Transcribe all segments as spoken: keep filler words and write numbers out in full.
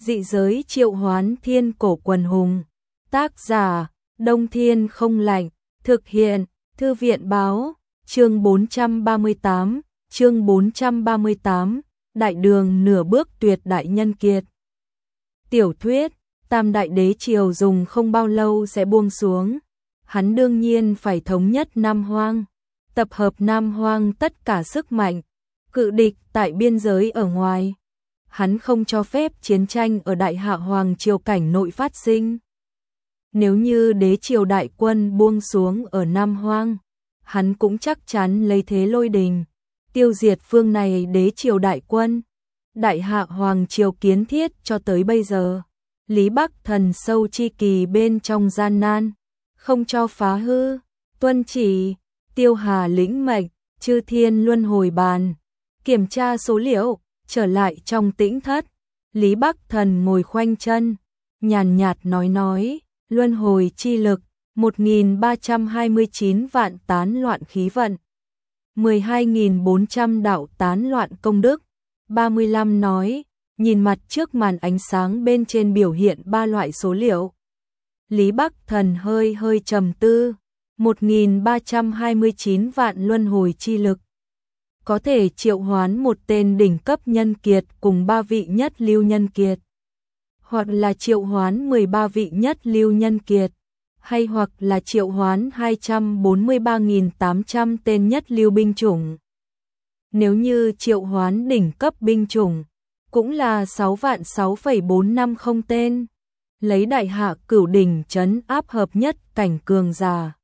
Dị giới triệu hoán thiên cổ quần hùng. Tác giả, Đông Thiên Không Lạnh. Thực hiện, Thư viện báo. Chương bốn trăm ba mươi tám, chương bốn trăm ba mươi tám, Đại đường nửa bước tuyệt đại nhân kiệt. Tiểu thuyết, Tam Đại Đế Triều dùng không bao lâu sẽ buông xuống. Hắn đương nhiên phải thống nhất Nam Hoang, tập hợp Nam Hoang tất cả sức mạnh, cự địch tại biên giới ở ngoài. Hắn không cho phép chiến tranh ở Đại Hạ Hoàng Triều cảnh nội phát sinh. Nếu như đế triều đại quân buông xuống ở Nam Hoang, hắn cũng chắc chắn lấy thế lôi đình, tiêu diệt phương này đế triều đại quân. Đại Hạ Hoàng Triều kiến thiết cho tới bây giờ, Lý Bắc Thần sâu chi kỳ bên trong gian nan, không cho phá hư, tuân chỉ, Tiêu Hà lĩnh mệnh, chư thiên luân hồi bàn, kiểm tra số liệu, trở lại trong tĩnh thất. Lý Bắc Thần ngồi khoanh chân, nhàn nhạt nói nói, luân hồi chi lực, một nghìn ba trăm hai mươi chín vạn tán loạn khí vận, mười hai nghìn bốn trăm đạo tán loạn công đức. ba mươi lăm nói, nhìn mặt trước màn ánh sáng bên trên biểu hiện ba loại số liệu. Lý Bắc Thần hơi hơi trầm tư, một nghìn ba trăm hai mươi chín vạn luân hồi chi lực, có thể triệu hoán một tên đỉnh cấp nhân kiệt cùng ba vị nhất lưu nhân kiệt, hoặc là triệu hoán mười ba vị nhất lưu nhân kiệt, hay hoặc là triệu hoán hai trăm bốn mươi ba nghìn tám trăm tên nhất lưu binh chủng. Nếu như triệu hoán đỉnh cấp binh chủng, cũng là sáu vạn sáu phẩy bốn năm không tên, lấy Đại Hạ Cửu đỉnh trấn áp hợp nhất cảnh cường giả.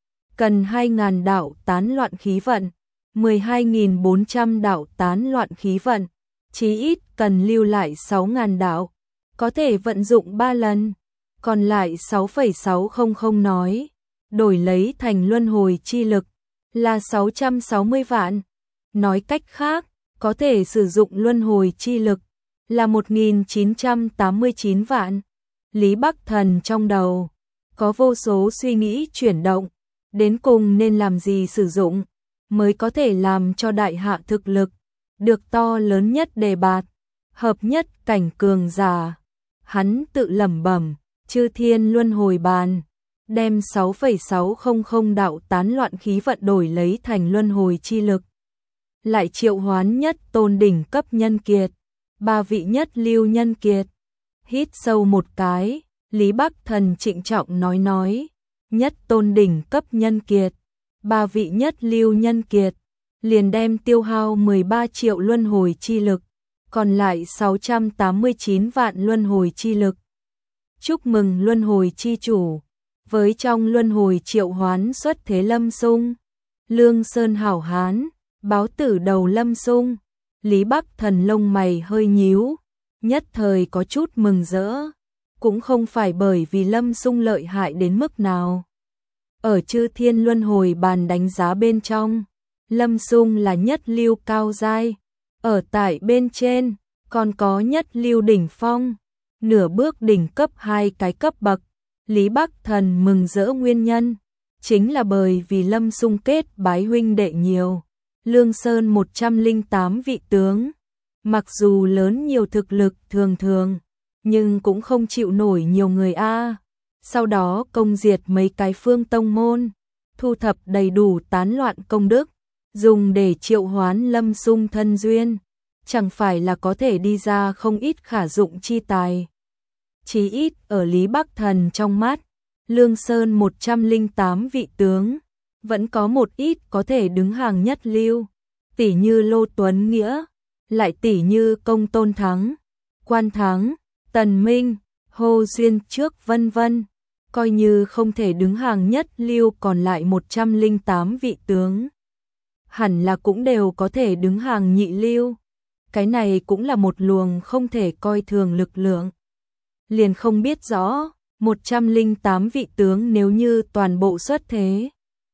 Cần hai nghìn đạo tán loạn khí vận, mười hai nghìn bốn trăm đạo tán loạn khí vận, chí ít cần lưu lại sáu nghìn đạo, có thể vận dụng ba lần, còn lại sáu phẩy sáu không không nói, đổi lấy thành luân hồi chi lực, là sáu trăm sáu mươi vạn. Nói cách khác, có thể sử dụng luân hồi chi lực, là một nghìn chín trăm tám mươi chín vạn. Lý Bắc Thần trong đầu, có vô số suy nghĩ chuyển động, đến cùng nên làm gì sử dụng, mới có thể làm cho Đại Hạ thực lực, được to lớn nhất đề bạt, hợp nhất cảnh cường giả. Hắn tự lẩm bẩm, chư thiên luân hồi bàn, đem sáu phẩy sáu không không đạo tán loạn khí vận đổi lấy thành luân hồi chi lực. Lại triệu hoán nhất tôn đỉnh cấp nhân kiệt, ba vị nhất lưu nhân kiệt. Hít sâu một cái, Lý Bắc Thần trịnh trọng nói nói, nhất tôn đỉnh cấp nhân kiệt, ba vị nhất lưu nhân kiệt, liền đem tiêu hao mười ba triệu luân hồi chi lực, còn lại sáu trăm tám mươi chín vạn luân hồi chi lực. Chúc mừng luân hồi chi chủ, với trong luân hồi triệu hoán xuất thế Lâm Sung, Lương Sơn hảo hán, báo tử đầu Lâm Sung. Lý Bắc Thần lông mày hơi nhíu, nhất thời có chút mừng rỡ, cũng không phải bởi vì Lâm Sung lợi hại đến mức nào. Ở chư thiên luân hồi bàn đánh giá bên trong, Lâm Sung là nhất lưu cao giai, ở tại bên trên, còn có nhất lưu đỉnh phong, nửa bước đỉnh cấp hai cái cấp bậc. Lý Bắc Thần mừng rỡ nguyên nhân, chính là bởi vì Lâm Sung kết bái huynh đệ nhiều, Lương Sơn một trăm lẻ tám vị tướng, mặc dù lớn nhiều thực lực thường thường, nhưng cũng không chịu nổi nhiều người a. Sau đó công diệt mấy cái phương tông môn, thu thập đầy đủ tán loạn công đức, dùng để triệu hoán Lâm Sung thân duyên, chẳng phải là có thể đi ra không ít khả dụng chi tài. Chí ít ở Lý Bắc Thần trong mắt, Lương Sơn một trăm lẻ tám vị tướng, vẫn có một ít có thể đứng hàng nhất lưu, tỷ như Lô Tuấn Nghĩa, lại tỷ như Công Tôn Thắng, Quan Thắng, Tần Minh, Hồ Duyên Trước vân vân. Coi như không thể đứng hàng nhất lưu, còn lại một trăm lẻ tám vị tướng, hẳn là cũng đều có thể đứng hàng nhị lưu. Cái này cũng là một luồng không thể coi thường lực lượng. Liền không biết rõ, một trăm lẻ tám vị tướng nếu như toàn bộ xuất thế,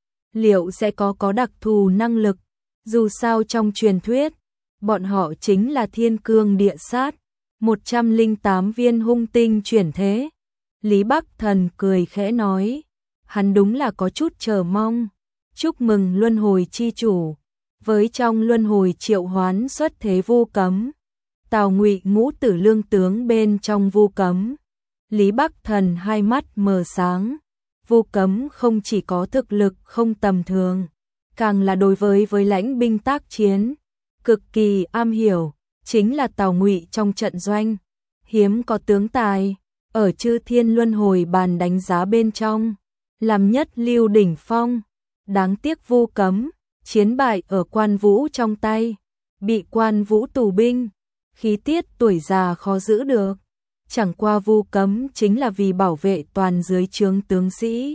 liệu sẽ có có đặc thù năng lực. Dù sao trong truyền thuyết, bọn họ chính là thiên cương địa sát, một trăm lẻ tám viên hung tinh chuyển thế. Lý Bắc Thần cười khẽ nói, hắn đúng là có chút chờ mong. Chúc mừng luân hồi chi chủ, với trong luân hồi triệu hoán xuất thế vô cấm, Tào Ngụy ngũ tử lương tướng bên trong Vu Cấm. Lý Bắc Thần hai mắt mờ sáng, Vu Cấm không chỉ có thực lực không tầm thường, càng là đối với với lãnh binh tác chiến cực kỳ am hiểu, chính là Tào Ngụy trong trận doanh hiếm có tướng tài, ở Chư Thiên Luân Hồi bàn đánh giá bên trong làm nhất lưu đỉnh phong. Đáng tiếc Vu Cấm chiến bại ở Quan Vũ trong tay, bị Quan Vũ tù binh, khí tiết tuổi già khó giữ được. Chẳng qua Vu Cấm chính là vì bảo vệ toàn dưới trướng tướng sĩ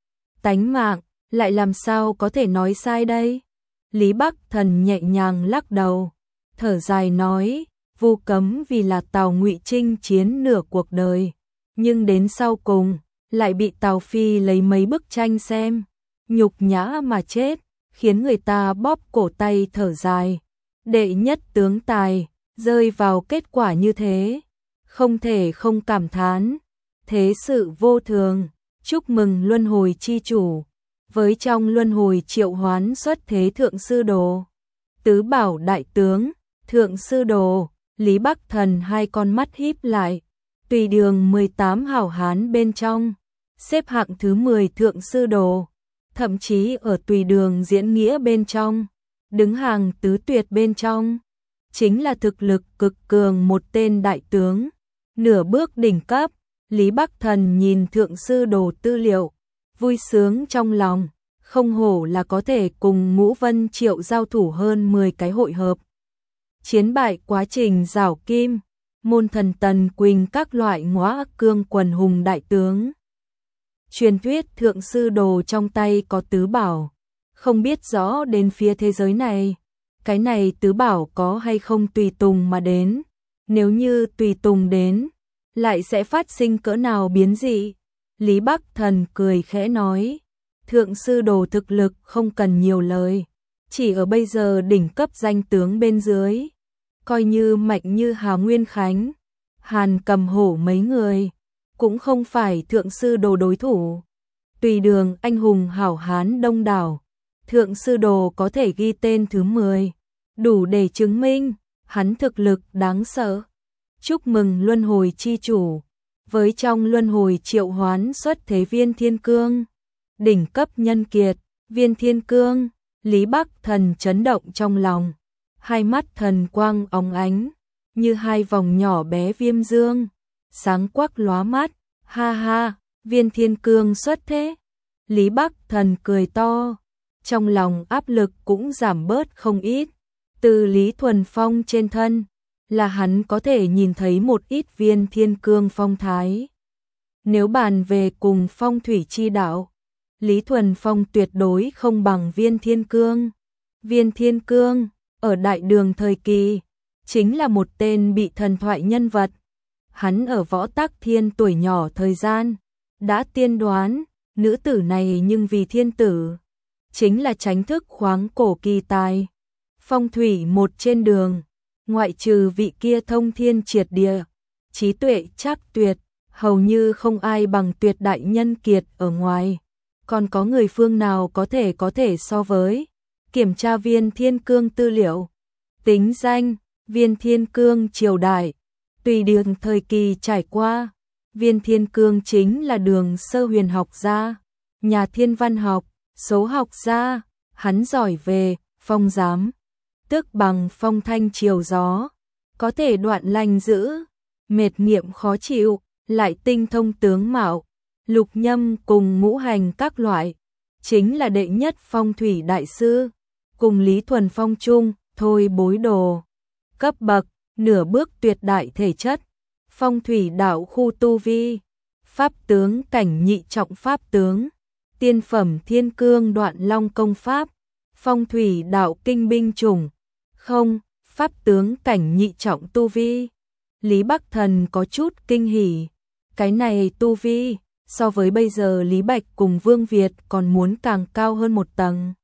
tánh mạng, lại làm sao có thể nói sai đây? Lý Bắc Thần nhẹ nhàng lắc đầu, thở dài nói, Vu Cấm vì là Tào Ngụy chinh chiến nửa cuộc đời, nhưng đến sau cùng lại bị Tào Phi lấy mấy bức tranh xem, nhục nhã mà chết, khiến người ta bóp cổ tay thở dài. Đệ nhất tướng tài rơi vào kết quả như thế, không thể không cảm thán, thế sự vô thường. Chúc mừng Luân Hồi chi chủ, với trong Luân Hồi triệu hoán xuất thế Thượng Sư Đồ, Tứ Bảo Đại Tướng, Thượng Sư Đồ. Lý Bắc Thần hai con mắt híp lại, tùy đường mười tám hảo hán bên trong, xếp hạng thứ mười Thượng Sư Đồ, thậm chí ở tùy đường diễn nghĩa bên trong, đứng hàng tứ tuyệt bên trong, chính là thực lực cực cường một tên đại tướng, nửa bước đỉnh cấp. Lý Bắc Thần nhìn Thượng Sư Đồ tư liệu, vui sướng trong lòng, không hổ là có thể cùng Ngũ Vân Triệu giao thủ hơn mười cái hội hợp. Chiến bại quá trình rảo kim, môn thần Tần Quỳnh các loại ngõa cương quần hùng đại tướng. Truyền thuyết Thượng Sư Đồ trong tay có tứ bảo, không biết rõ đến phía thế giới này, cái này tứ bảo có hay không tùy tùng mà đến, nếu như tùy tùng đến, lại sẽ phát sinh cỡ nào biến dị. Lý Bắc Thần cười khẽ nói, Thượng Sư Đồ thực lực không cần nhiều lời, chỉ ở bây giờ đỉnh cấp danh tướng bên dưới, coi như mạnh như Hà Nguyên Khánh, Hàn Cầm Hổ mấy người, cũng không phải Thượng Sư Đồ đối thủ. Tùy đường anh hùng hảo hán đông đảo, Thượng Sư Đồ có thể ghi tên thứ mười, đủ để chứng minh hắn thực lực đáng sợ. Chúc mừng Luân Hồi chi chủ, với trong Luân Hồi triệu hoán xuất thế Viên Thiên Cương, đỉnh cấp nhân kiệt. Viên Thiên Cương. Lý Bắc Thần chấn động trong lòng, hai mắt thần quang óng ánh, như hai vòng nhỏ bé viêm dương, sáng quắc lóa mắt. Ha ha, Viên Thiên Cương xuất thế. Lý Bắc Thần cười to, trong lòng áp lực cũng giảm bớt không ít. Từ Lý Thuần Phong trên thân là hắn có thể nhìn thấy một ít Viên Thiên Cương phong thái. Nếu bàn về cùng phong thủy chi đạo, Lý Thuần Phong tuyệt đối không bằng Viên Thiên Cương. Viên Thiên Cương, ở đại đường thời kỳ, chính là một tên bị thần thoại nhân vật. Hắn ở Võ Tắc Thiên tuổi nhỏ thời gian, đã tiên đoán, nữ tử này nhưng vì thiên tử, chính là tránh thức khoáng cổ kỳ tài. Phong thủy một trên đường, ngoại trừ vị kia thông thiên triệt địa, trí tuệ chắc tuyệt, hầu như không ai bằng tuyệt đại nhân kiệt ở ngoài. Còn có người phương nào có thể có thể so với? Kiểm tra Viên Thiên Cương tư liệu. Tính danh, Viên Thiên Cương triều đại. Tùy đường thời kỳ trải qua, Viên Thiên Cương chính là đường sơ huyền học gia, nhà thiên văn học, số học gia. Hắn giỏi về phong giám, tức bằng phong thanh chiều gió, có thể đoạn lành dữ, mệt nghiệm khó chịu, lại tinh thông tướng mạo, lục nhâm cùng ngũ hành các loại, chính là đệ nhất phong thủy đại sư, cùng Lý Thuần Phong chung, thôi bối đồ. Cấp bậc, nửa bước tuyệt đại thể chất, phong thủy đạo khu tu vi, pháp tướng cảnh nhị trọng pháp tướng, tiên phẩm thiên cương đoạn long công pháp, phong thủy đạo kinh binh chủng, không, pháp tướng cảnh nhị trọng tu vi. Lý Bắc Thần có chút kinh hỉ, cái này tu vi, so với bây giờ Lý Bạch cùng Vương Việt còn muốn càng cao hơn một tầng.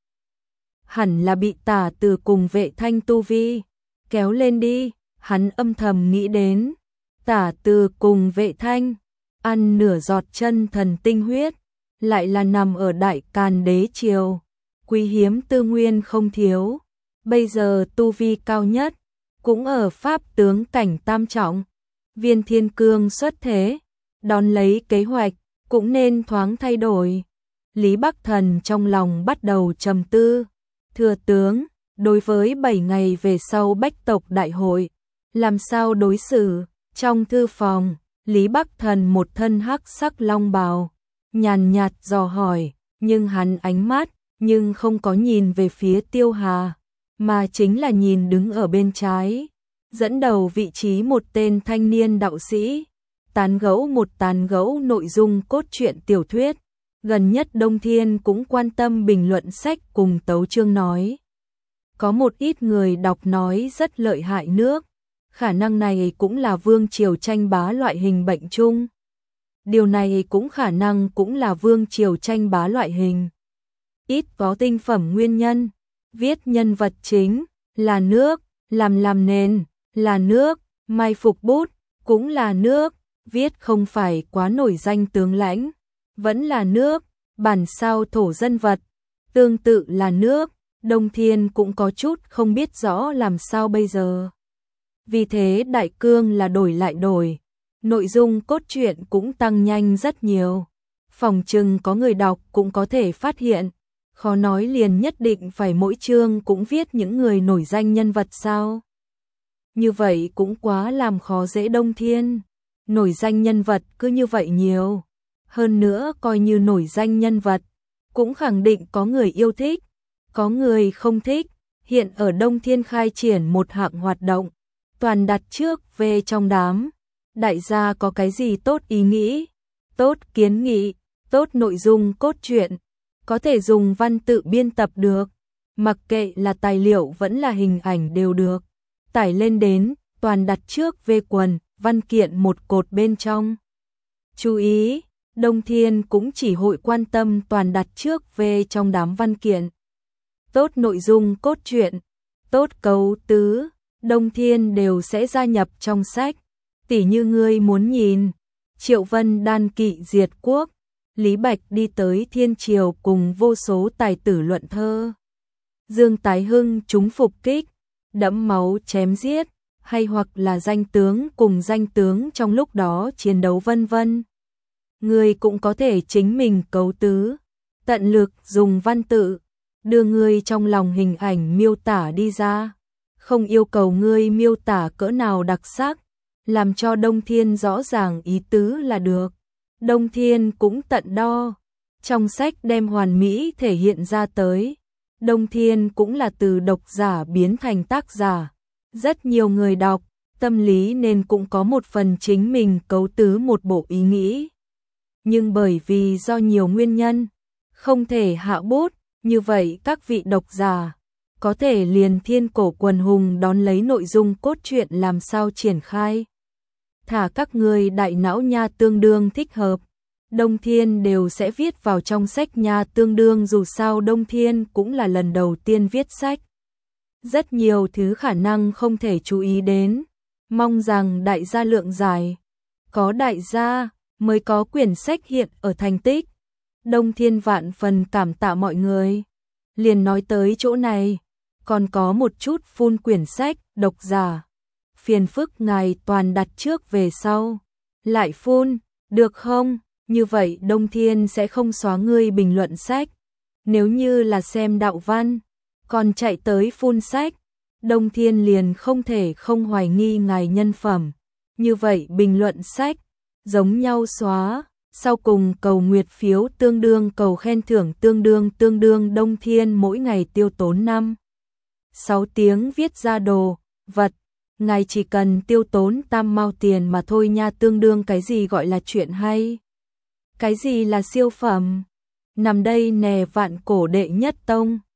Hẳn là bị Tả Từ cùng Vệ Thanh tu vi kéo lên đi, hắn âm thầm nghĩ đến. Tả Từ cùng Vệ Thanh ăn nửa giọt chân thần tinh huyết, lại là nằm ở Đại Càn đế triều, quý hiếm tư nguyên không thiếu, bây giờ tu vi cao nhất, cũng ở pháp tướng cảnh tam trọng. Viên Thiên Cương xuất thế, đón lấy kế hoạch, cũng nên thoáng thay đổi. Lý Bắc Thần trong lòng bắt đầu trầm tư. Thừa tướng, đối với bảy ngày về sau Bách tộc đại hội, làm sao đối xử? Trong thư phòng, Lý Bắc Thần một thân hắc sắc long bào, nhàn nhạt dò hỏi, nhưng hắn ánh mắt, nhưng không có nhìn về phía Tiêu Hà, mà chính là nhìn đứng ở bên trái, dẫn đầu vị trí một tên thanh niên đạo sĩ, tán gẫu một tán gẫu nội dung cốt truyện tiểu thuyết. Gần nhất Đông Thiên cũng quan tâm bình luận sách cùng tấu chương nói. Có một ít người đọc nói rất lợi hại nước, khả năng này cũng là vương triều tranh bá loại hình bệnh chung. Điều này cũng khả năng cũng là vương triều tranh bá loại hình. Ít có tinh phẩm nguyên nhân, viết nhân vật chính, là nước, làm làm nền, là nước, mai phục bút, cũng là nước, viết không phải quá nổi danh tướng lãnh, vẫn là nước, bản sao thổ dân vật, tương tự là nước. Đông Thiên cũng có chút không biết rõ làm sao bây giờ. Vì thế đại cương là đổi lại đổi, nội dung cốt truyện cũng tăng nhanh rất nhiều. Phòng chừng có người đọc cũng có thể phát hiện, khó nói liền nhất định phải mỗi chương cũng viết những người nổi danh nhân vật sao. Như vậy cũng quá làm khó dễ Đông Thiên, nổi danh nhân vật cứ như vậy nhiều. Hơn nữa coi như nổi danh nhân vật, cũng khẳng định có người yêu thích, có người không thích. Hiện ở Đông Thiên khai triển một hạng hoạt động, toàn đặt trước về trong đám. Đại gia có cái gì tốt ý nghĩ, tốt kiến nghị, tốt nội dung cốt truyện, có thể dùng văn tự biên tập được, mặc kệ là tài liệu vẫn là hình ảnh đều được. Tải lên đến, toàn đặt trước về quần, văn kiện một cột bên trong. Chú ý, Đông Thiên cũng chỉ hội quan tâm toàn đặt trước về trong đám văn kiện. Tốt nội dung cốt truyện, tốt cấu tứ, Đông Thiên đều sẽ gia nhập trong sách. Tỉ như ngươi muốn nhìn, Triệu Vân đan kỵ diệt quốc, Lý Bạch đi tới Thiên Triều cùng vô số tài tử luận thơ. Dương Tái Hưng chúng phục kích, đẫm máu chém giết, hay hoặc là danh tướng cùng danh tướng trong lúc đó chiến đấu vân vân. Ngươi cũng có thể chính mình cấu tứ, tận lực dùng văn tự, đưa ngươi trong lòng hình ảnh miêu tả đi ra. Không yêu cầu ngươi miêu tả cỡ nào đặc sắc, làm cho Đông Thiên rõ ràng ý tứ là được. Đông Thiên cũng tận đo, trong sách đem hoàn mỹ thể hiện ra tới. Đông Thiên cũng là từ độc giả biến thành tác giả. Rất nhiều người đọc, tâm lý nên cũng có một phần chính mình cấu tứ một bộ ý nghĩ. Nhưng bởi vì do nhiều nguyên nhân, không thể hạ bút, như vậy các vị độc giả có thể liền Thiên Cổ Quần Hùng đón lấy nội dung cốt truyện làm sao triển khai. Thả các người đại não nha tương đương thích hợp, Đông Thiên đều sẽ viết vào trong sách nha tương đương, dù sao Đông Thiên cũng là lần đầu tiên viết sách. Rất nhiều thứ khả năng không thể chú ý đến, mong rằng đại gia lượng giải. Có đại gia mới có quyển sách hiện ở thành tích. Đông Thiên vạn phần cảm tạ mọi người. Liền nói tới chỗ này, còn có một chút phun quyển sách, độc giả. Phiền phức ngài toàn đặt trước về sau. Lại phun, được không? Như vậy Đông Thiên sẽ không xóa ngươi bình luận sách. Nếu như là xem đạo văn, còn chạy tới phun sách, Đông Thiên liền không thể không hoài nghi ngài nhân phẩm. Như vậy bình luận sách, giống nhau xóa. Sau cùng cầu nguyệt phiếu tương đương cầu khen thưởng tương đương tương đương Đông Thiên mỗi ngày tiêu tốn năm sáu tiếng viết ra đồ vật, ngài chỉ cần tiêu tốn tam mao tiền mà thôi nha. Tương đương cái gì gọi là chuyện hay, cái gì là siêu phẩm. Nằm đây nè vạn cổ đệ nhất tông.